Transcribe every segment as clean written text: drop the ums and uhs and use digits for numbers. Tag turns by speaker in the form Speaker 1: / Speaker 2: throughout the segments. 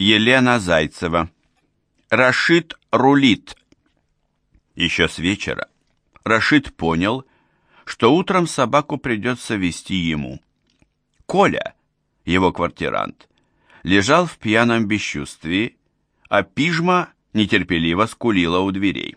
Speaker 1: Елена Зайцева. Рашид рулит. Еще с вечера Рашид понял, что утром собаку придется вести ему. Коля, его квартирант, лежал в пьяном бесчувствии, а пижма нетерпеливо скулила у дверей.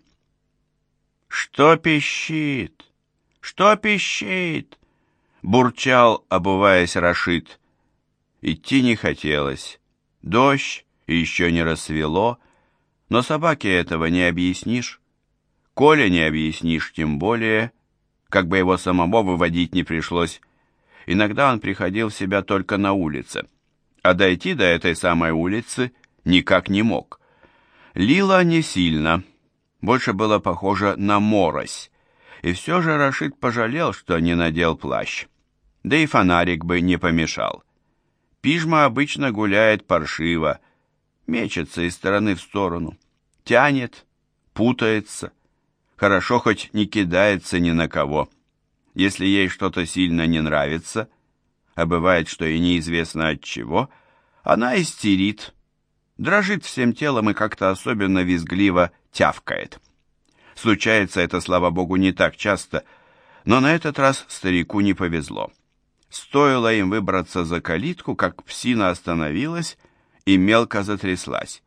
Speaker 1: «Что пищит? Что пищит?» — бурчал, обуваясь, Рашид. Идти не хотелось. Дождь, и еще не рассвело, но собаке этого не объяснишь. Коле не объяснишь, тем более, как бы его самого выводить не пришлось. Иногда он приходил в себя только на улице, а дойти до этой самой улицы никак не мог. Лило не сильно, больше было похоже на морось, и все же Рашид пожалел, что не надел плащ. Да и фонарик бы не помешал. Пижма обычно гуляет паршиво, мечется из стороны в сторону, тянет, путается. Хорошо хоть не кидается ни на кого. Если ей что-то сильно не нравится, а бывает, что и неизвестно от чего, она истерит, дрожит всем телом и как-то особенно визгливо тявкает. Случается это, слава богу, не так часто, но на этот раз старику не повезло. Стоило им выбраться за калитку, как псина остановилась и мелко затряслась.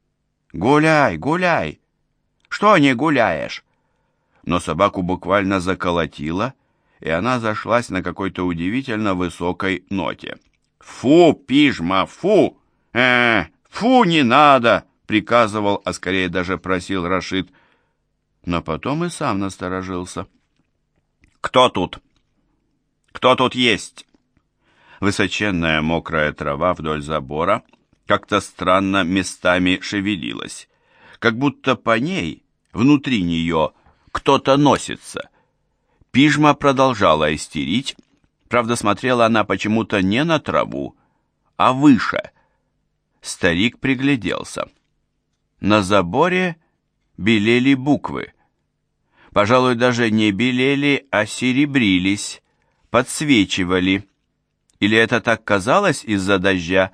Speaker 1: «Гуляй, гуляй! Что не гуляешь?» Но собаку буквально заколотило, и она зашлась на какой-то удивительно высокой ноте. «Фу, пижма, фу! Фу, не надо!» — приказывал, а скорее даже просил Рашид. Но потом и сам насторожился. «Кто тут? Кто тут есть?» Высоченная мокрая трава вдоль забора как-то странно местами шевелилась, как будто по ней, внутри нее, кто-то носится. Пижма продолжала истерить, правда, смотрела она почему-то не на траву, а выше. Старик пригляделся. На заборе белели буквы. Пожалуй, даже не белели, а серебрились, подсвечивали. Или это так казалось из-за дождя?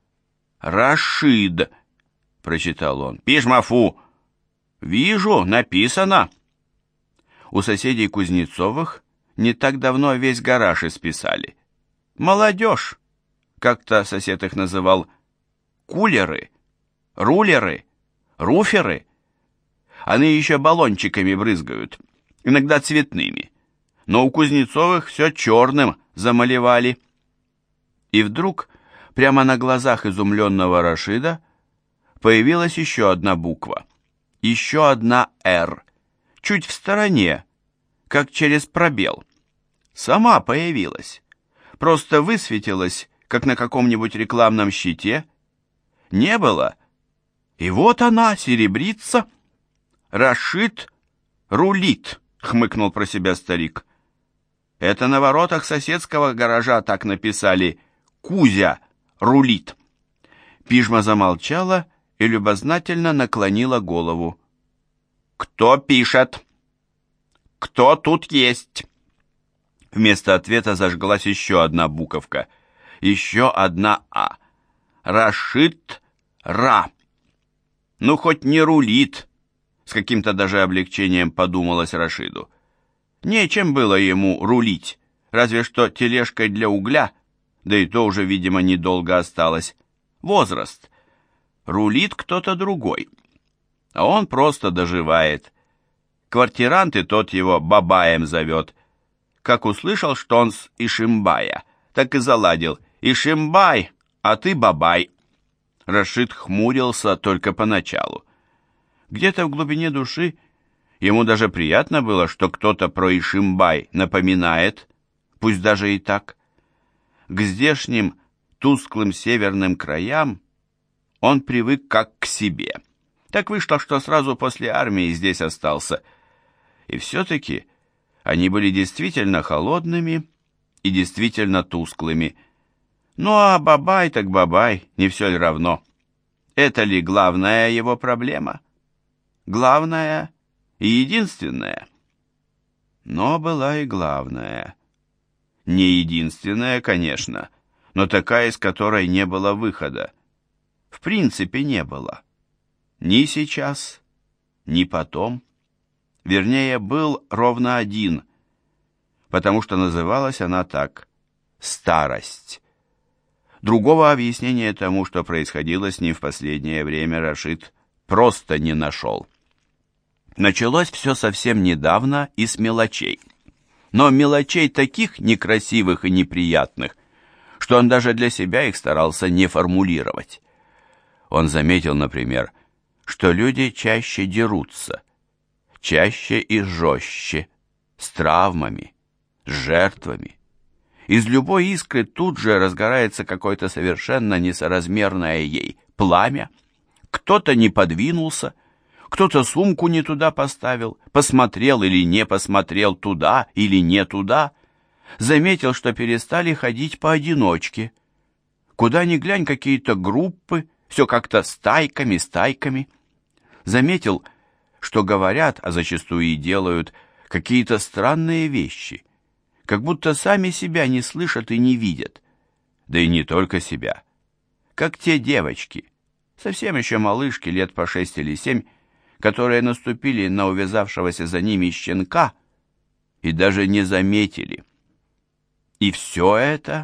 Speaker 1: «Рашид», — прочитал он. «Пижма, фу! Вижу, написано». У соседей Кузнецовых не так давно весь гараж исписали. Молодежь, как-то сосед их называл, кулеры, рулеры, руферы. Они еще баллончиками брызгают, иногда цветными, но у Кузнецовых все черным замалевали. И вдруг, прямо на глазах изумленного Рашида, появилась еще одна буква, еще одна «Р», чуть в стороне, как через пробел. Сама появилась, просто высветилась, как на каком-нибудь рекламном щите. Не было, и вот она, серебрится. «Рашид рулит», — хмыкнул про себя старик. Это на воротах соседского гаража так написали: «Кузя рулит». Пижма замолчала и любознательно наклонила голову. «Кто пишет? Кто тут есть?» Вместо ответа зажглась еще одна буковка, еще одна «А». «Рашид Ра». Ну, хоть не рулит, с каким-то даже облегчением подумалось Рашиду. Нечем было ему рулить, разве что тележкой для угля, да и то уже, видимо, недолго осталось. Возраст. Рулит кто-то другой, а он просто доживает. Квартирант и тот его Бабаем зовет. Как услышал, что он с Ишимбая, так и заладил: «Ишимбай, а ты Бабай». Рашид хмурился только поначалу. Где-то в глубине души ему даже приятно было, что кто-то про Ишимбай напоминает, пусть даже и так. К здешним тусклым северным краям он привык как к себе. Так вышло, что сразу после армии здесь остался. И все-таки они были действительно холодными и действительно тусклыми. Ну а Бабай так Бабай, не все ли равно? Это ли главная его проблема? Главная и единственная? Но была и главная. Не единственная, конечно, но такая, из которой не было выхода. в принципе не было. Ни сейчас, ни потом. Вернее, был ровно один, потому что называлась она так — старость. Другого объяснения тому, что происходило с ним в последнее время, Рашид просто не нашел. Началось все совсем недавно и с мелочей. Но мелочей таких некрасивых и неприятных, что он даже для себя их старался не формулировать. Он заметил, например, что люди чаще дерутся, чаще и жестче, с травмами, с жертвами. Из любой искры тут же разгорается какое-то совершенно несоразмерное ей пламя. Кто-то не подвинулся, кто-то сумку не туда поставил, посмотрел или не посмотрел туда или не туда, заметил, что перестали ходить поодиночке. Куда ни глянь, какие-то группы, все как-то стайками. Заметил, что говорят, а зачастую и делают, какие-то странные вещи, как будто сами себя не слышат и не видят. Да и не только себя. Как те девочки, совсем еще малышки, лет по 6 или 7, которые наступили на увязавшегося за ними щенка и даже не заметили. И все это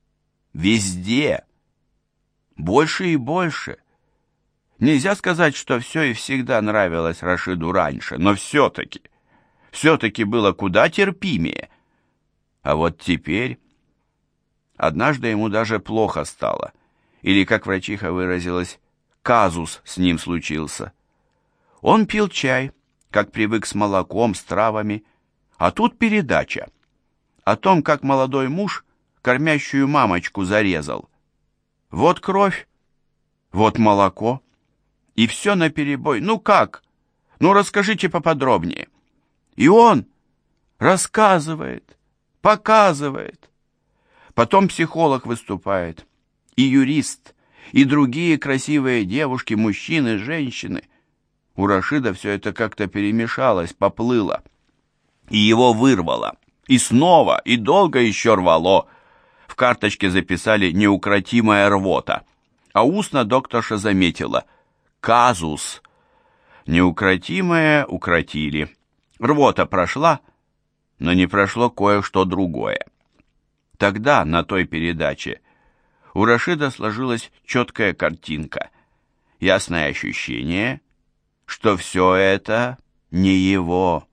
Speaker 1: везде, больше и больше. Нельзя сказать, что все и всегда нравилось Рашиду раньше, но все-таки было куда терпимее. А вот теперь... Однажды ему даже плохо стало, или, как врачиха выразилась, казус с ним случился. Он пил чай, как привык, с молоком, с травами, а тут передача о том, как молодой муж кормящую мамочку зарезал. Вот кровь, вот молоко, и все наперебой. Ну как? Ну расскажите поподробнее. И он рассказывает, показывает. Потом психолог выступает, и юрист, и другие красивые девушки, мужчины, женщины. У Рашида все это как-то перемешалось, поплыло. И его вырвало. И снова, и долго еще рвало. В карточке записали «неукротимая рвота». А устно докторша заметила «казус». Неукротимое укротили. Рвота прошла, но не прошло кое-что другое. Тогда, на той передаче, у Рашида сложилась четкая картинка, ясное ощущение, что все это не его.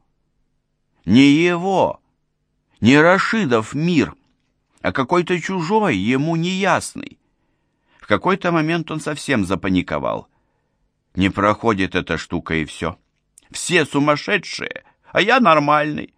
Speaker 1: Не его, не Рашидов мир, а какой-то чужой, ему неясный. В какой-то момент он совсем запаниковал. Не проходит эта штука и все. Все сумасшедшие, а я нормальный.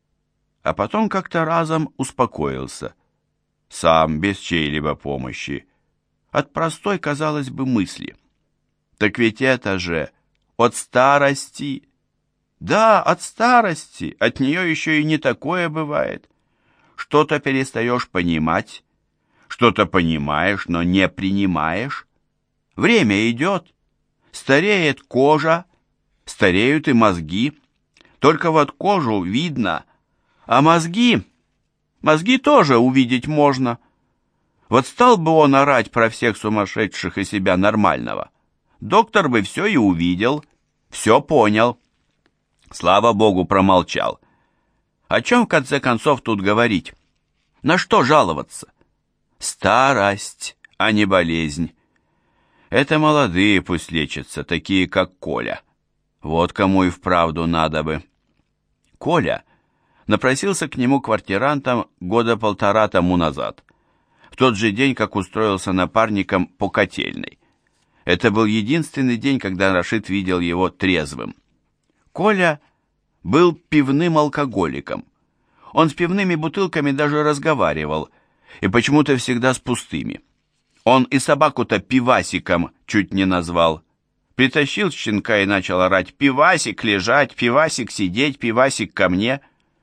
Speaker 1: А потом как-то разом успокоился. Сам, без чьей-либо помощи. От простой, казалось бы, мысли. Так ведь это же от старости. Да, от старости. От нее еще и не такое бывает. Что-то перестаешь понимать, что-то понимаешь, но не принимаешь. Время идет. Стареет кожа, стареют и мозги. Только вот кожу видно, а мозги тоже увидеть можно. Вот стал бы он орать про всех сумасшедших и себя нормального. Доктор бы все и увидел, все понял. Слава богу, промолчал. О чем, в конце концов, тут говорить? На что жаловаться? Старость, а не болезнь. Это молодые пусть лечатся, такие как Коля. Вот кому и вправду надо бы. Коля напросился к нему квартирантом года 1,5 тому назад, в тот же день, как устроился напарником по котельной. Это был единственный день, когда Рашид видел его трезвым. Коля был пивным алкоголиком. Он с пивными бутылками даже разговаривал, и почему-то всегда с пустыми. Он и собаку-то пивасиком чуть не назвал. Притащил щенка и начал орать: «Пивасик лежать, пивасик сидеть, пивасик ко мне».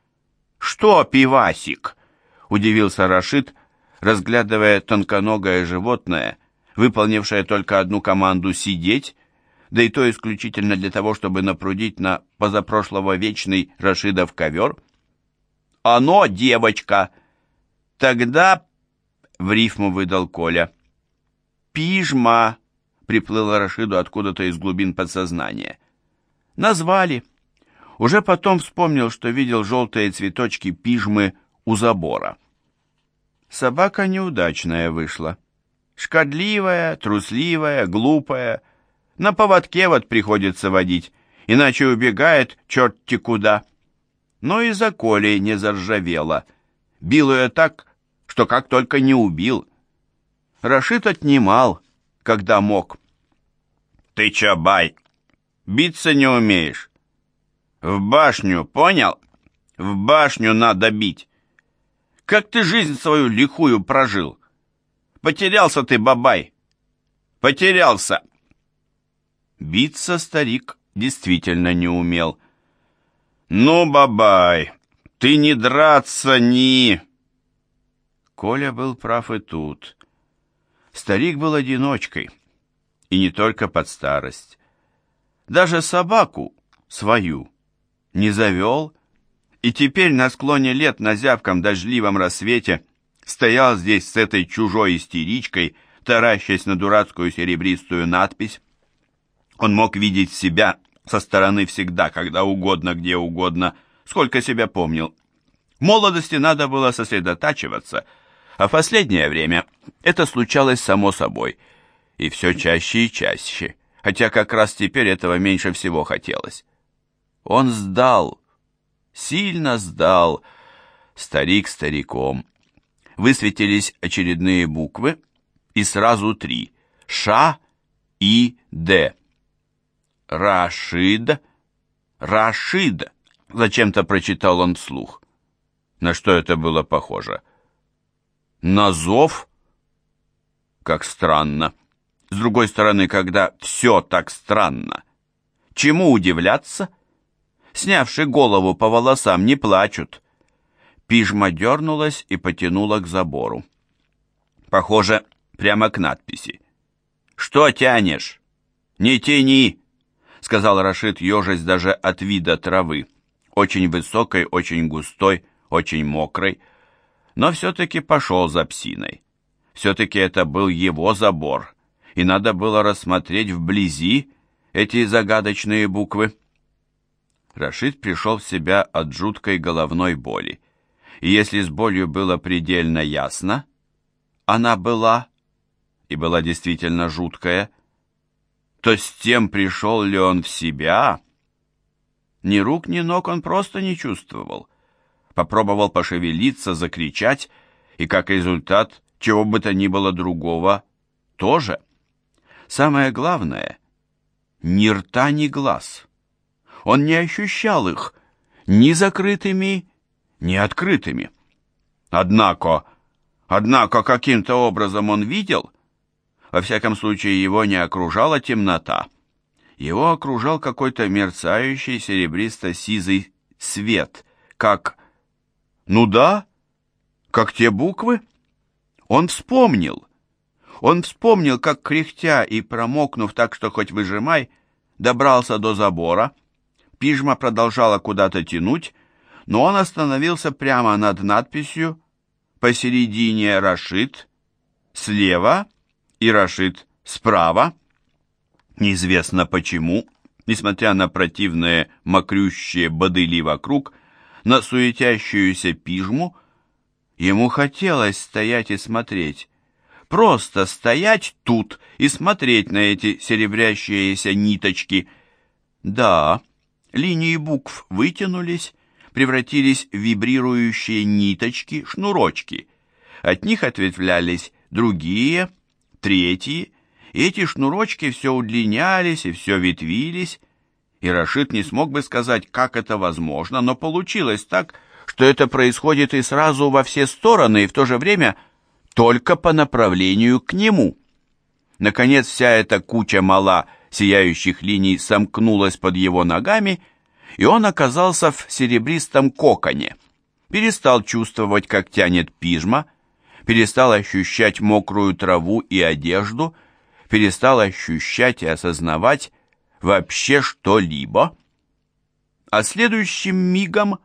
Speaker 1: «Что пивасик?» — удивился Рашид, разглядывая тонконогое животное, выполнившее только одну команду — сидеть, да и то исключительно для того, чтобы напрудить на позапрошлого вечный Рашидов ковер. «Оно девочка!» «Тогда...» — в рифму выдал Коля. «Пижма!» — приплыло Рашиду откуда-то из глубин подсознания. Назвали. Уже потом вспомнил, что видел желтые цветочки пижмы у забора. Собака неудачная вышла. Шкодливая, трусливая, глупая. На поводке вот приходится водить, иначе убегает черт-те куда. Но и за Колей не заржавела. Бил ее так, что как только не убил. Рашид отнимал, когда мог. «Ты чё, бай, биться не умеешь? В башню, понял? В башню надо бить. Как ты жизнь свою лихую прожил? Потерялся ты, бабай, потерялся!» Биться старик действительно не умел. «Ну, бабай, ты не драться, ни...» Коля был прав и тут. Старик был одиночкой, и не только под старость. Даже собаку, свою, не завел, и теперь на склоне лет на зябком дождливом рассвете стоял здесь с этой чужой истеричкой, таращась на дурацкую серебристую надпись. Он мог видеть себя со стороны всегда, когда угодно, где угодно, сколько себя помнил. В молодости надо было сосредотачиваться, а в последнее время это случалось само собой, и все чаще и чаще, хотя как раз теперь этого меньше всего хотелось. Он сдал, сильно сдал, старик стариком. Высветились очередные буквы, и сразу 3: Ш, И, Д. «Рашид, Рашид», — зачем-то прочитал он вслух. На что это было похоже? На зов? Как странно. С другой стороны, когда все так странно, чему удивляться? Снявши голову по волосам, не плачут. Пижма дернулась и потянула к забору. Похоже, прямо к надписи. «Что тянешь? Не тяни!» — сказал Рашид, ежась даже от вида травы. Очень высокой, очень густой, очень мокрой. Но все-таки пошел за псиной. Все-таки это был его забор, и надо было рассмотреть вблизи эти загадочные буквы. Рашид пришел в себя от жуткой головной боли. И если с болью было предельно ясно, она была, и была действительно жуткая, то с тем, пришел ли он в себя? Ни рук, ни ног он просто не чувствовал. Попробовал пошевелиться, закричать, и как результат, чего бы то ни было другого, тоже. Самое главное, ни рта, ни глаз. Он не ощущал их ни закрытыми, ни открытыми. Однако каким-то образом он видел. Во всяком случае, его не окружала темнота. Его окружал какой-то мерцающий серебристо-сизый свет, как... Ну да, как те буквы. Он вспомнил. Он вспомнил, как, кряхтя и промокнув так, что хоть выжимай, добрался до забора. Пижма продолжала куда-то тянуть, но он остановился прямо над надписью, посередине Рашид, слева и Рашид справа. Неизвестно почему, несмотря на противные мокрющие бодыли вокруг, на суетящуюся пижму, ему хотелось стоять и смотреть. Просто стоять тут и смотреть на эти серебрящиеся ниточки. Да, линии букв вытянулись, превратились в вибрирующие ниточки, шнурочки. От них ответвлялись другие, третьи, и эти шнурочки все удлинялись и все ветвились, и Рашид не смог бы сказать, как это возможно, но получилось так, что это происходит и сразу во все стороны, и в то же время только по направлению к нему. Наконец вся эта куча мала сияющих линий сомкнулась под его ногами, и он оказался в серебристом коконе. Перестал чувствовать, как тянет пижма, перестал ощущать мокрую траву и одежду, перестал ощущать и осознавать вообще что-либо. А следующим мигом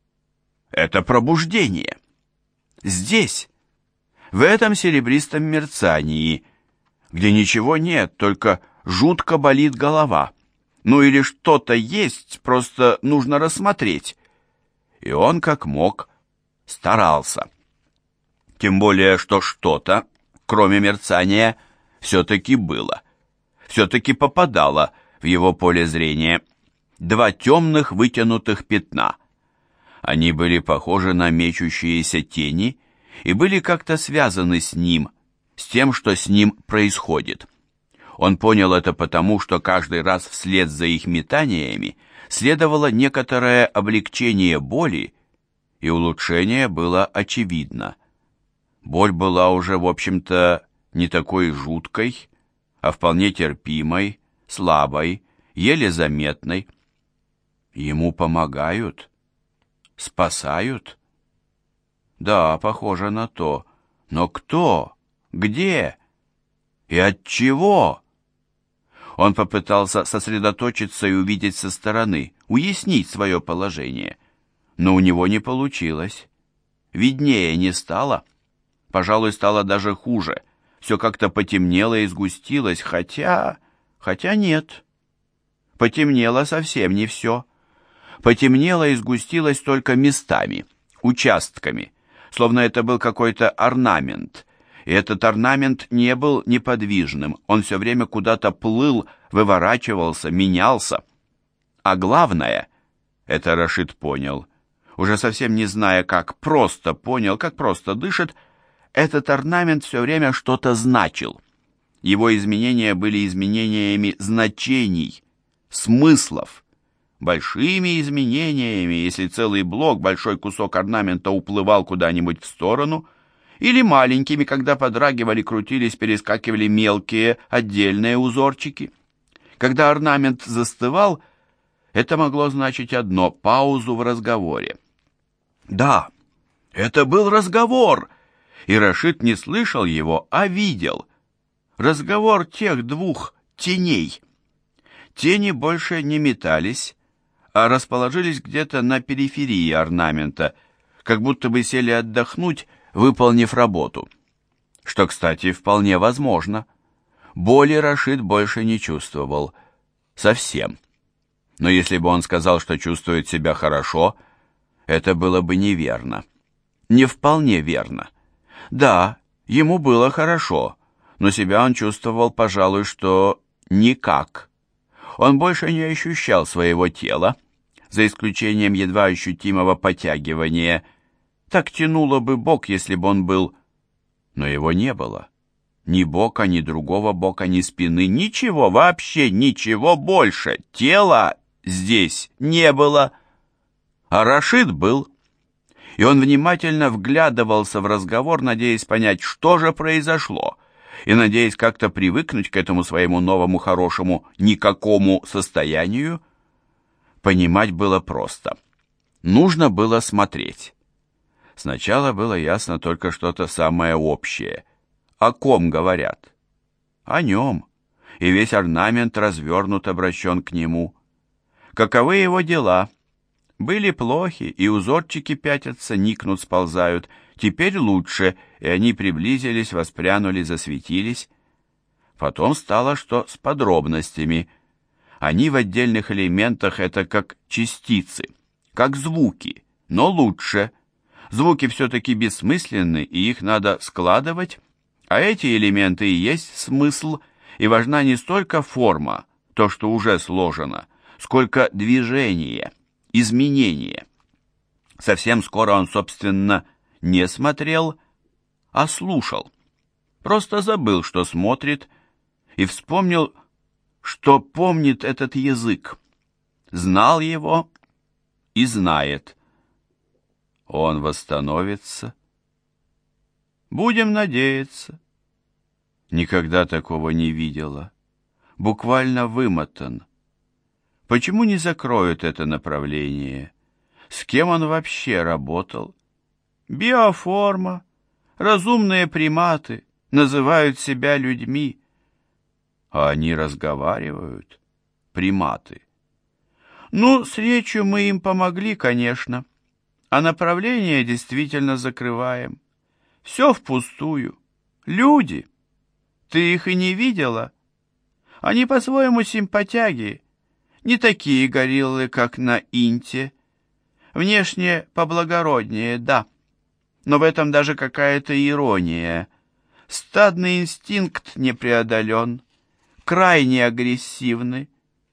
Speaker 1: это пробуждение. Здесь, в этом серебристом мерцании, где ничего нет, только жутко болит голова. Ну или что-то есть, просто нужно рассмотреть. И он, как мог, старался. Тем более, что что-то, кроме мерцания, все-таки было. Все-таки попадало в его поле зрения. 2 темных вытянутых пятна. Они были похожи на мечущиеся тени и были как-то связаны с ним, с тем, что с ним происходит. Он понял это потому, что каждый раз вслед за их метаниями следовало некоторое облегчение боли, и улучшение было очевидно. Боль была уже, в общем-то, не такой жуткой, а вполне терпимой, слабой, еле заметной. Ему помогают, спасают? Да, похоже на то. Но кто? Где? И от чего? Он попытался сосредоточиться и увидеть со стороны, уяснить свое положение. Но у него не получилось. Виднее не стало. Пожалуй, стало даже хуже. Все как-то потемнело и сгустилось, хотя нет. Потемнело совсем не все. Потемнело и сгустилось только местами, участками, словно это был какой-то орнамент. И этот орнамент не был неподвижным, он все время куда-то плыл, выворачивался, менялся. А главное, это Рашид понял, уже совсем не зная, как просто понял, как просто дышит, этот орнамент все время что-то значил. Его изменения были изменениями значений, смыслов, большими изменениями, если целый блок, большой кусок орнамента уплывал куда-нибудь в сторону, или маленькими, когда подрагивали, крутились, перескакивали мелкие, отдельные узорчики. Когда орнамент застывал, это могло значить одно — паузу в разговоре. Да, это был разговор, и Рашид не слышал его, а видел. Разговор тех 2 теней. Тени больше не метались, а расположились где-то на периферии орнамента, как будто бы сели отдохнуть, выполнив работу. Что, кстати, вполне возможно. Боли Рашид больше не чувствовал. Совсем. Но если бы он сказал, что чувствует себя хорошо, это было бы неверно. Не вполне верно. Да, ему было хорошо, но себя он чувствовал, пожалуй, что никак. Он больше не ощущал своего тела, за исключением едва ощутимого подтягивания. Так тянуло бы бок, если бы он был... Но его не было. Ни бока, ни другого бока, ни спины, ничего, вообще ничего больше. Тела здесь не было. А Рашид был. И он внимательно вглядывался в разговор, надеясь понять, что же произошло, и надеясь как-то привыкнуть к этому своему новому хорошему никакому состоянию. Понимать было просто. Нужно было смотреть. Сначала было ясно только что-то самое общее. О ком говорят? О нем. И весь орнамент развернут, обращен к нему. Каковы его дела? Были плохи, и узорчики пятятся, никнут, сползают. Теперь лучше, и они приблизились, воспрянули, засветились. Потом стало, что с подробностями. Они в отдельных элементах — это как частицы, как звуки, но лучше. Звуки все-таки бессмысленны, и их надо складывать, а эти элементы и есть смысл, и важна не столько форма, то, что уже сложено, сколько движение, изменение. Совсем скоро он, собственно, не смотрел, а слушал. Просто забыл, что смотрит, и вспомнил, что помнит этот язык. Знал его и знает. Он восстановится. Будем надеяться. Никогда такого не видела. Буквально вымотан. Почему не закроют это направление? С кем он вообще работал? Биоформа. Разумные приматы называют себя людьми. А они разговаривают. Приматы. Ну, с речью мы им помогли, конечно. А направление действительно закрываем. Все впустую. Люди.
Speaker 2: Ты их и не видела? Они по-своему симпатяги, не такие гориллы, как на Инте. Внешне поблагороднее, да, но в этом даже какая-то ирония. Стадный инстинкт не преодолен, крайне агрессивны.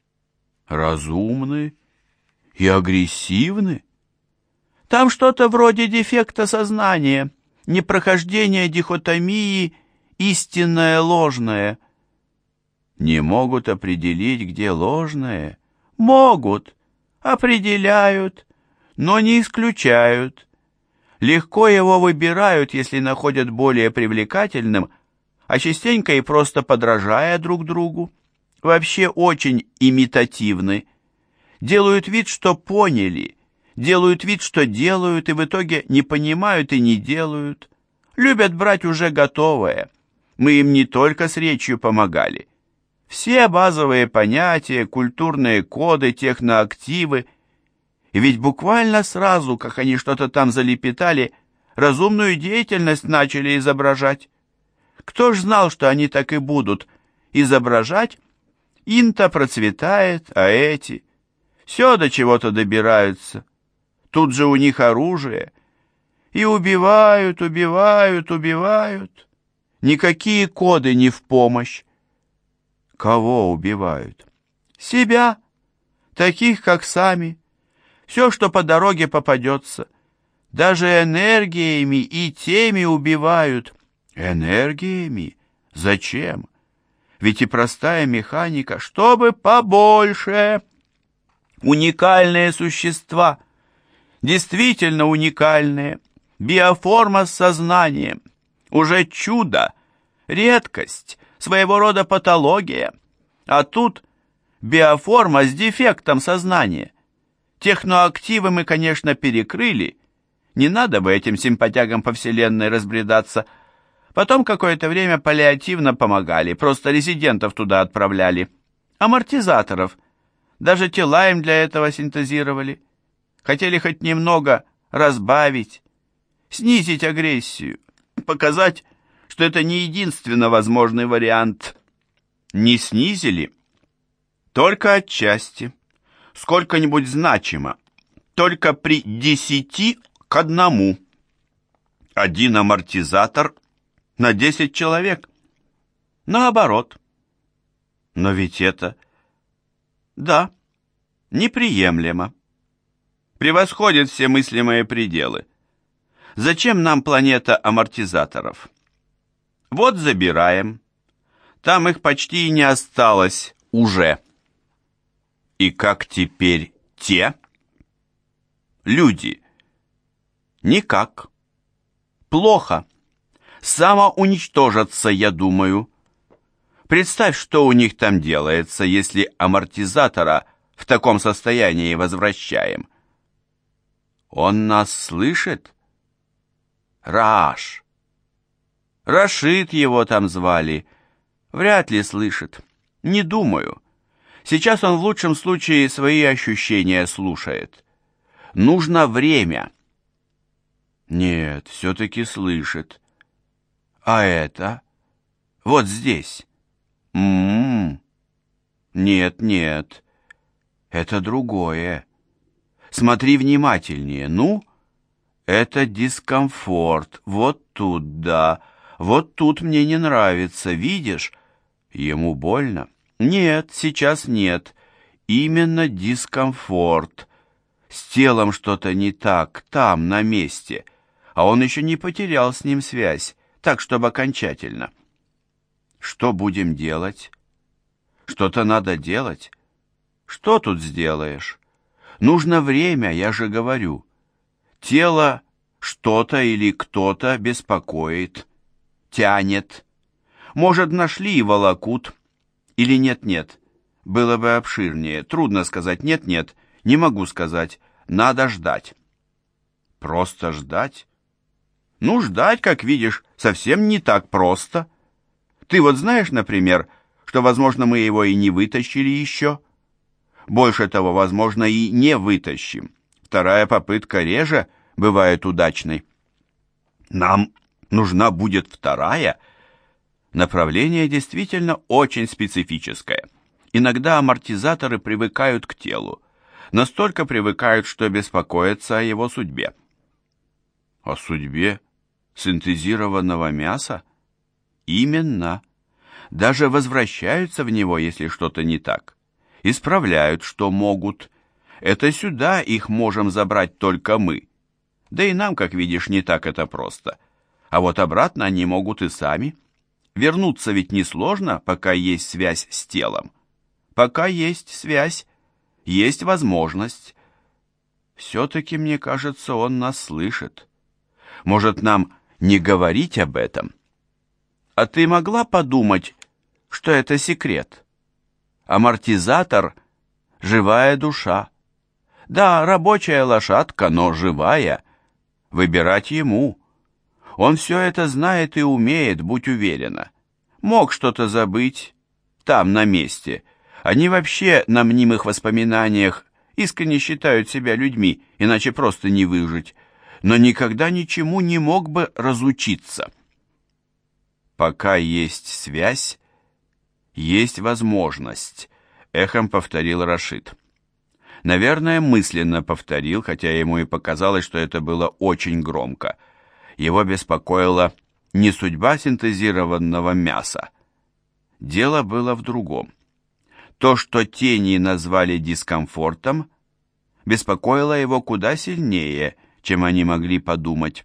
Speaker 1: Разумны и агрессивны?
Speaker 2: Там что-то вроде дефекта сознания, непрохождение дихотомии истинное-ложное.
Speaker 1: Не могут определить, где ложное?
Speaker 2: Могут, определяют, но не исключают. Легко его выбирают, если находят более привлекательным, а частенько и просто подражая друг другу. Вообще очень имитативны. Делают вид, что поняли, делают вид, что делают, и в итоге не понимают и не делают. Любят брать уже готовое. Мы им не только с речью помогали. Все базовые понятия, культурные коды, техноактивы. И ведь буквально сразу, как они что-то там залепетали, разумную деятельность начали изображать. Кто ж знал, что они так и будут изображать? Инта процветает, а эти все до чего-то добираются. Тут же у них оружие. И убивают, убивают, убивают. Никакие коды не в помощь.
Speaker 1: Кого убивают?
Speaker 2: Себя, таких, как сами. Все, что по дороге попадется. Даже энергиями и теми убивают.
Speaker 1: Энергиями? Зачем?
Speaker 2: Ведь и простая механика, чтобы побольше. Уникальные существа. Действительно уникальные. Биоформа с сознанием. Уже чудо. Редкость. Своего рода патология. А тут биоформа с дефектом сознания. Техноактивы мы, конечно, перекрыли. Не надо бы этим симпатягам по вселенной разбредаться. Потом какое-то время паллиативно помогали, просто резидентов туда отправляли. Амортизаторов. Даже тела им для этого синтезировали. Хотели хоть немного разбавить, снизить агрессию, показать, что это не единственно возможный вариант. Не снизили? Только отчасти. Сколько-нибудь значимо. Только при 10:1. Один амортизатор на 10 человек. Наоборот. Но ведь это... Да, неприемлемо. Превосходит все мыслимые пределы. Зачем нам планета амортизаторов? Вот забираем. Там их почти и не осталось уже. И как теперь те? Люди. Никак. Плохо. Самоуничтожатся, я думаю. Представь, что у них там делается, если амортизатора в таком состоянии возвращаем. Он нас слышит? Раш. Рашид его там звали. Вряд ли слышит. Не думаю. Сейчас он в лучшем случае свои ощущения слушает. Нужно время. Нет, все-таки слышит. А это? Вот здесь. Нет, нет. Это другое. Смотри внимательнее. Ну, это дискомфорт. Вот тут, да. Вот тут мне не нравится. Видишь? Ему больно? Нет, сейчас нет. Именно дискомфорт. С телом что-то не так, там, на месте. А он еще не потерял с ним связь, так, чтобы окончательно. Что будем делать? Что-то надо делать. Что тут сделаешь? Нужно время, я же говорю. Тело что-то или кто-то беспокоит, тянет. Может, нашли и волокут. Или нет-нет. Было бы обширнее. Трудно сказать нет-нет. Не могу сказать. Надо ждать. Просто ждать? Ну, ждать, как видишь, совсем не так просто. Ты вот знаешь, например, что, возможно, мы его и не вытащили еще? Больше того, возможно, и не вытащим. Вторая попытка реже бывает удачной. Нам нужна будет вторая? Направление действительно очень специфическое. Иногда амортизаторы привыкают к телу, настолько привыкают, что беспокоятся о его судьбе. О судьбе синтезированного мяса? Именно. Даже возвращаются в него, если что-то не так. Исправляют, что могут. Это сюда их можем забрать только мы. Да и нам, как видишь, не так это просто. А вот обратно они могут и сами. Вернуться ведь несложно, пока есть связь с телом. Пока есть связь, есть возможность. Все-таки, мне кажется, он нас слышит. Может, нам не говорить об этом? А ты могла подумать, что это секрет? Амортизатор — живая душа. Да, рабочая лошадка, но живая. Выбирать ему. Он все это знает и умеет, будь уверена. Мог что-то забыть там, на месте. Они вообще на мнимых воспоминаниях искренне считают себя людьми, иначе просто не выжить. Но никогда ничему не мог бы разучиться. Пока есть связь, есть возможность, эхом повторил Рашид. Наверное, мысленно повторил, хотя ему и показалось, что это было очень громко. Его беспокоила не судьба синтезированного мяса. Дело было в другом. То, что тени назвали дискомфортом, беспокоило его куда сильнее, чем они могли подумать.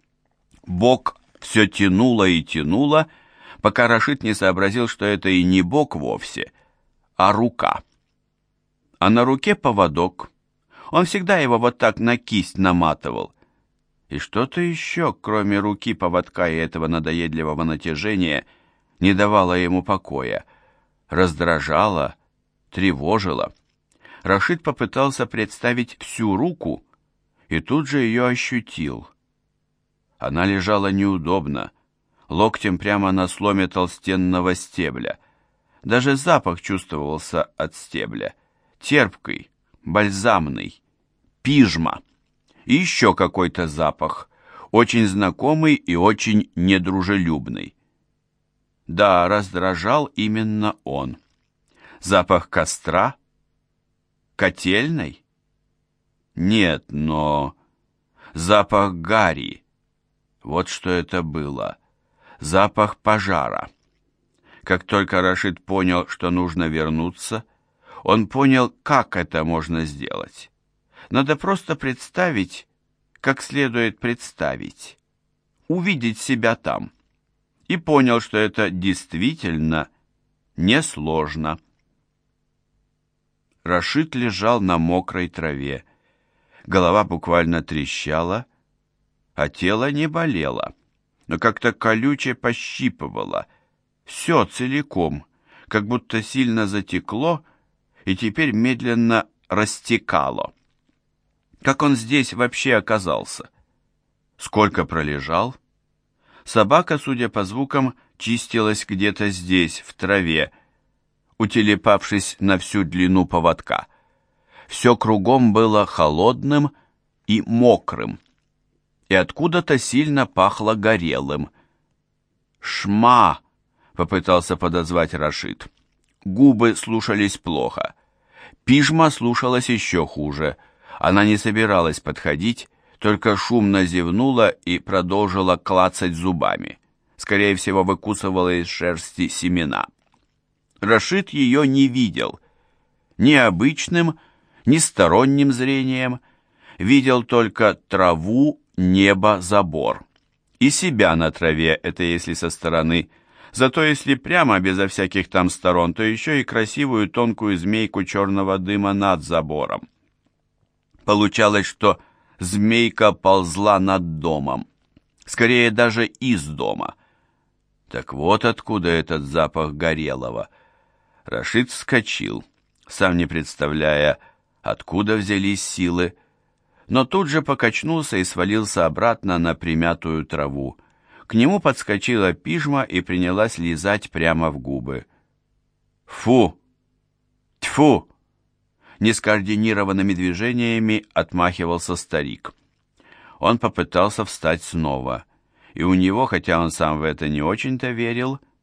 Speaker 2: Бог все тянуло и тянуло, пока Рашид не сообразил, что это и не бог вовсе, а рука. А на руке поводок. Он всегда его вот так на кисть наматывал. И что-то еще, кроме руки, поводка и этого надоедливого натяжения, не давало ему покоя, раздражало, тревожило. Рашид попытался представить всю руку и тут же ее ощутил. Она лежала неудобно, локтем прямо на сломе толстенного стебля. Даже запах чувствовался от стебля. Терпкий, бальзамный, пижма. И еще какой-то запах, очень знакомый и очень недружелюбный. Да, раздражал именно он. Запах костра? Котельной? Нет, но... Запах гари. Вот что это было. Запах пожара. Как только Рашид понял, что нужно вернуться, он понял, как это можно сделать. Надо просто представить, как следует представить. Увидеть себя там. И понял, что это действительно несложно. Рашид лежал на мокрой траве. Голова буквально трещала, а тело не болело, но как-то колюче пощипывало. Все целиком, как будто сильно затекло и теперь медленно растекало. Как он здесь вообще оказался? Сколько пролежал? Собака, судя по звукам, чистилась где-то здесь, в траве, утелепавшись на всю длину поводка. Все кругом было холодным и мокрым, и откуда-то сильно пахло горелым. «Шма!» — попытался подозвать Рашид. Губы слушались плохо. Пижма слушалась еще хуже. Она не собиралась подходить, только шумно зевнула и продолжила клацать зубами. Скорее всего, выкусывала из шерсти семена. Рашид ее не видел. Ни обычным, ни сторонним зрением. Видел только траву, небо, забор. И себя на траве, это если со стороны. Зато если прямо, безо всяких там сторон, то еще и красивую тонкую змейку черного дыма над забором. Получалось, что змейка ползла над домом. Скорее, даже из дома. Так вот откуда этот запах горелого. Рашид вскочил, сам не представляя, откуда взялись силы, но тут же покачнулся и свалился обратно на примятую траву. К нему подскочила пижма и принялась лизать прямо в губы. «Фу! Тьфу!» Нескоординированными движениями отмахивался старик. Он попытался встать снова, и у него, хотя он сам в это не очень-то верил,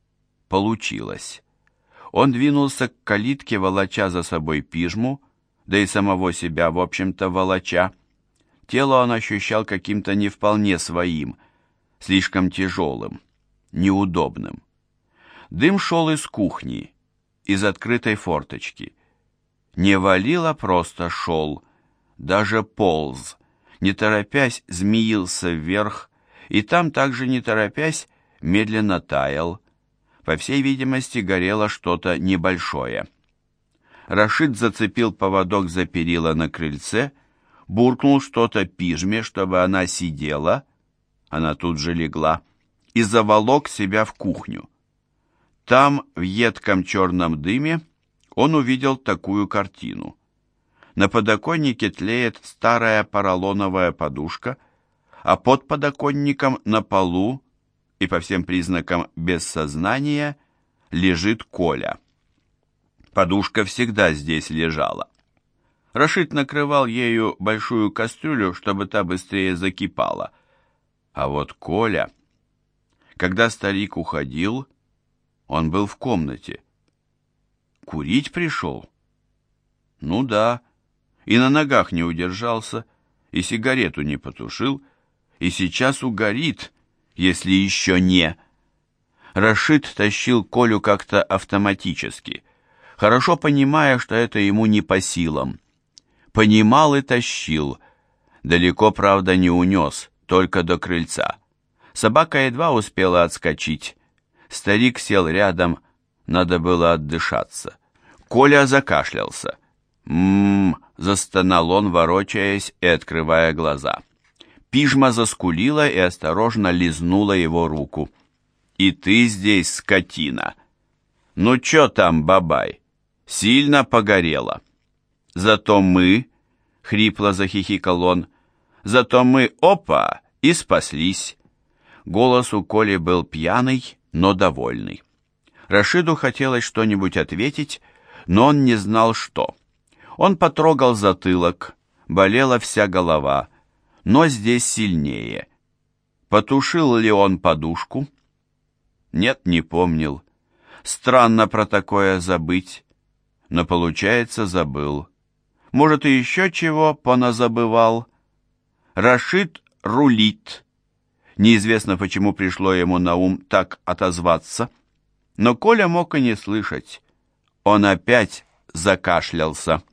Speaker 2: получилось. Он двинулся к калитке, волоча за собой пижму, да и самого себя, в общем-то, волоча. Тело он ощущал каким-то не вполне своим, слишком тяжелым, неудобным. Дым шел из кухни, из открытой форточки. Не валил, а просто шел, даже полз, не торопясь змеился вверх, и там также не торопясь медленно таял. По всей видимости, горело что-то небольшое. Рашид зацепил поводок за перила на крыльце, буркнул что-то пижме, чтобы она сидела, она тут же легла, и заволок себя в кухню. Там, в едком черном дыме, он увидел такую картину. На подоконнике тлеет старая поролоновая подушка, а под подоконником на полу и по всем признакам без сознания лежит Коля. Подушка всегда здесь лежала. Рашид накрывал ею большую кастрюлю, чтобы та быстрее закипала. А вот Коля... Когда старик уходил, он был в комнате. Курить пришел? Ну да, и на ногах не удержался, и сигарету не потушил, и сейчас угорит, если еще не... Рашид тащил Колю как-то автоматически, хорошо понимая, что это ему не по силам. Понимал и тащил. Далеко, правда, не унес, только до крыльца. Собака едва успела отскочить. Старик сел рядом, надо было отдышаться. Коля закашлялся. Застонал он, ворочаясь и открывая глаза. Пижма заскулила и осторожно лизнула его руку. «И ты здесь, скотина! Ну чё там, бабай? Сильно погорело!» «Зато мы...» — хрипло захихикал он. «Зато мы, опа, и спаслись!» Голос у Коли был пьяный, но довольный. Рашиду хотелось что-нибудь ответить, но он не знал, что. Он потрогал затылок, болела вся голова, но здесь сильнее. Потушил ли он подушку? Нет, не помнил. Странно про такое забыть, но, получается, забыл. Может, и еще чего поназабывал. Рашид рулит. Неизвестно, почему пришло ему на ум так отозваться, но Коля мог и не слышать. Он опять закашлялся.